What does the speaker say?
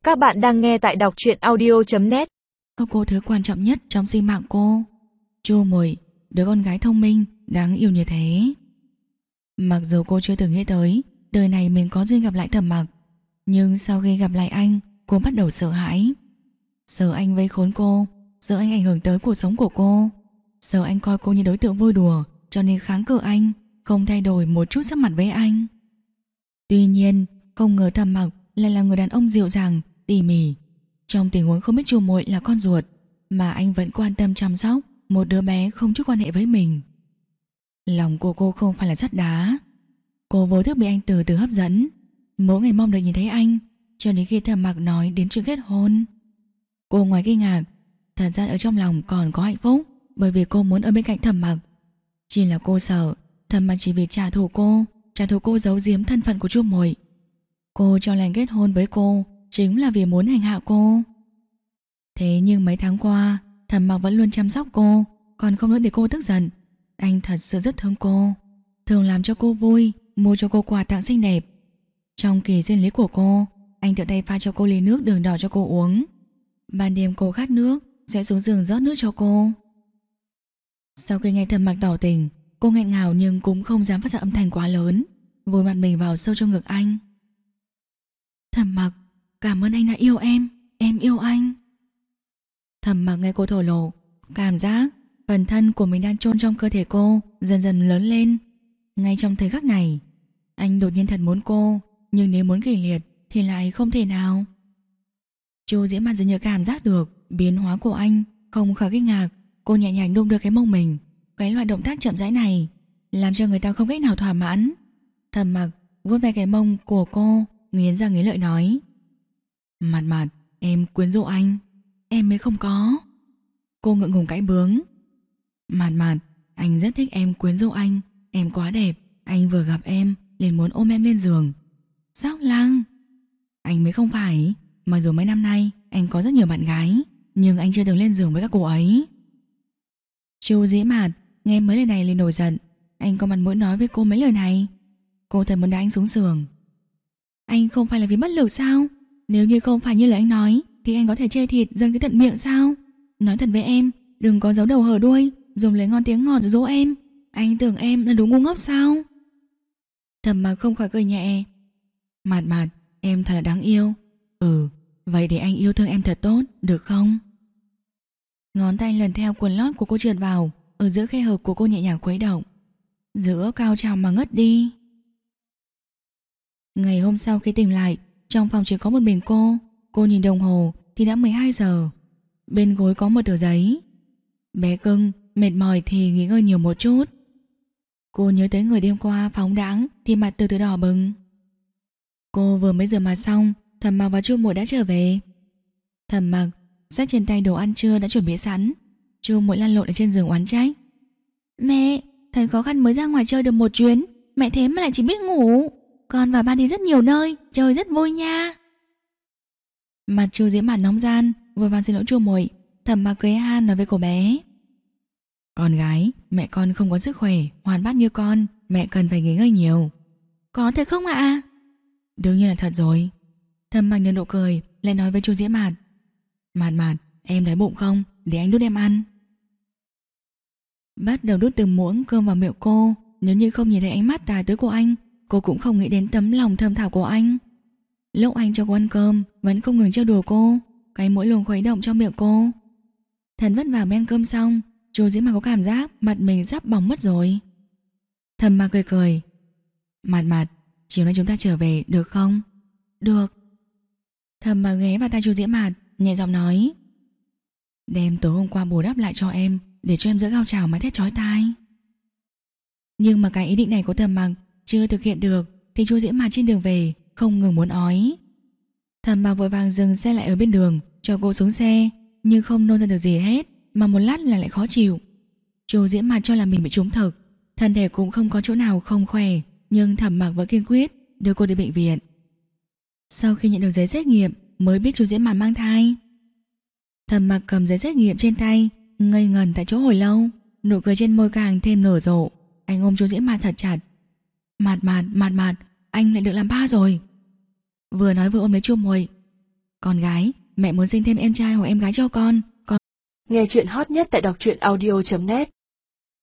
Các bạn đang nghe tại đọc truyện audio.net. Cô thứ quan trọng nhất trong sinh mạng cô. Chu Muội, đứa con gái thông minh, đáng yêu như thế. Mặc dù cô chưa từng nghĩ tới đời này mình có duyên gặp lại Thẩm Mặc, nhưng sau khi gặp lại anh, cô bắt đầu sợ hãi. Sợ anh vây khốn cô, sợ anh ảnh hưởng tới cuộc sống của cô, sợ anh coi cô như đối tượng vui đùa, cho nên kháng cự anh, không thay đổi một chút sắc mặt với anh. Tuy nhiên, không ngờ Thẩm Mặc lại là người đàn ông dịu dàng, tỉ mỉ. Trong tình huống không biết Chu Muội là con ruột, mà anh vẫn quan tâm chăm sóc một đứa bé không chút quan hệ với mình. Lòng của cô không phải là sắt đá. Cô vô thức bị anh từ từ hấp dẫn, mỗi ngày mong được nhìn thấy anh, cho đến khi Thẩm Mặc nói đến chuyện kết hôn. Cô ngoài kinh ngạc, thật ra ở trong lòng còn có hạnh phúc, bởi vì cô muốn ở bên cạnh Thẩm Mặc. Chỉ là cô sợ Thẩm Mặc chỉ vì trả thù cô giấu giếm thân phận của Chu Muội. Cô cho là kết hôn với cô chính là vì muốn hành hạ cô. Thế nhưng mấy tháng qua, Thẩm Mặc vẫn luôn chăm sóc cô, còn không nỡ để cô tức giận. Anh thật sự rất thương cô, thường làm cho cô vui, mua cho cô quà tặng xinh đẹp. Trong kỳ sinh lý của cô, anh tự tay pha cho cô ly nước đường đỏ cho cô uống. Ban đêm cô khát nước, sẽ xuống giường rót nước cho cô. Sau khi nghe Thẩm Mặc tỏ tình, cô nghẹn ngào nhưng cũng không dám phát ra âm thanh quá lớn, vùi mặt mình vào sâu trong ngực anh. Thẩm Mặc, cảm ơn anh đã yêu em yêu anh. Thẩm Mặc nghe cô thổ lộ, cảm giác phần thân của mình đang chôn trong cơ thể cô dần dần lớn lên. Ngay trong thời khắc này, anh đột nhiên thật muốn cô, nhưng nếu muốn kịch liệt thì lại không thể nào. Chu Diễm Mạn dường như cảm giác được biến hóa của anh, không khỏi kinh ngạc. Cô nhẹ nhàng đung đưa cái mông mình. Cái loại động tác chậm rãi này làm cho người ta không cách nào thỏa mãn. Thẩm Mặc vuốt ve cái mông của cô, nghiến răng nghiến lợi nói: Mạt Mạt, em quyến rũ anh. Em mới không có. Cô ngượng ngùng cãi bướng: Mạt Mạt, anh rất thích em quyến rũ anh. Em quá đẹp, anh vừa gặp em liền muốn ôm em lên giường. Sóc Lăng, anh mới không phải. Mặc dù mấy năm nay anh có rất nhiều bạn gái, nhưng anh chưa từng lên giường với các cô ấy. Chu Diễm Mạt nghe mấy lời này liền nổi giận. Anh có mặt mũi nói với cô mấy lời này? Cô thật muốn đá anh xuống giường. Anh không phải là vì bất lực sao? Nếu như không phải như lời anh nói thì anh có thể chê thịt dâng tới tận miệng sao? Nói thật với em, đừng có giấu đầu hở đuôi, dùng lời ngon tiếng ngọt dỗ em. Anh tưởng em là đúng ngu ngốc sao? Thẩm Mặc không khỏi cười nhẹ: Mạt Mạt, em thật là đáng yêu. Vậy để anh yêu thương em thật tốt, được không? Ngón tay lần theo quần lót của cô trượt vào, ở giữa khe hở của cô nhẹ nhàng khuấy động. Giữa cao trào mà ngất đi. Ngày hôm sau khi tỉnh lại, trong phòng chỉ có một mình cô nhìn đồng hồ thì đã 12 giờ. Bên gối có một tờ giấy: Bé cưng, mệt mỏi thì nghỉ ngơi nhiều một chút. Cô nhớ tới người đêm qua phóng đãng thì mặt từ từ đỏ bừng. Cô vừa mới rửa mặt xong, Thẩm Mặc và Chu Muội đã trở về. Thẩm Mặc xách trên tay đồ ăn trưa đã chuẩn bị sẵn. Chu Muội lăn lộn ở trên giường oán trách: Mẹ, thật khó khăn mới ra ngoài chơi được một chuyến, mẹ thế mà lại chỉ biết ngủ. Con và ba đi rất nhiều nơi, chơi rất vui nha. Mặt Chu Diễm Mạn nóng gian, vội vàng xin lỗi Chu Muội. Thẩm Mặc cười han nói với cô bé: Con gái, mẹ con không có sức khỏe hoạt bát như con, mẹ cần phải nghỉ ngơi nhiều. Có thật không ạ? Đương nhiên là thật rồi. Thẩm Mặc nở nụ cười, lại nói với Chu Diễm Mạn: Mạt Mạt, em đói bụng không? Để anh đút em ăn. Bắt đầu đút từng muỗng cơm vào miệng cô. Nếu như không nhìn thấy ánh mắt tài tới của anh, cô cũng không nghĩ đến tấm lòng thơm thảo của anh. Lúc anh cho cô ăn cơm, vẫn không ngừng trêu đùa cô, cái mũi luôn khuấy động trong miệng cô. Thần vất vả men cơm xong, Chu Diễm Mạn có cảm giác mặt mình sắp bỏng mất rồi. Thẩm Mặc cười cười: Mạt Mạt, chiều nay chúng ta trở về được không? Được. Thẩm Mặc ghé vào tai Chu Diễm Mạn, nhẹ giọng nói: Đem tối hôm qua bù đắp lại cho em, để cho em giữa cao trào mà thét chói tai. Nhưng mà cái ý định này của Thẩm Mặc chưa thực hiện được thì Chu Diễm Mạn trên đường về không ngừng muốn ói. Thẩm Mặc vội vàng dừng xe lại ở bên đường cho cô xuống xe, nhưng không nôn ra được gì hết, mà một lát là lại khó chịu. Chu Diễm Mạn cho là mình bị trúng thực, thân thể cũng không có chỗ nào không khỏe, nhưng Thẩm Mặc vẫn kiên quyết đưa cô đi bệnh viện. Sau khi nhận được giấy xét nghiệm mới biết Chu Diễm Mạn mang thai. Thẩm Mặc cầm giấy xét nghiệm trên tay, ngây ngẩn tại chỗ hồi lâu, nụ cười trên môi càng thêm nở rộ. Anh ôm Chu Diễm Mạn thật chặt: Mạt Mạt, anh lại được làm ba rồi. Vừa nói vừa ôm lấy Chu Muội. Con gái, mẹ muốn sinh thêm em trai hoặc em gái cho con. Nghe chuyện hot nhất tại đọc truyện audio.net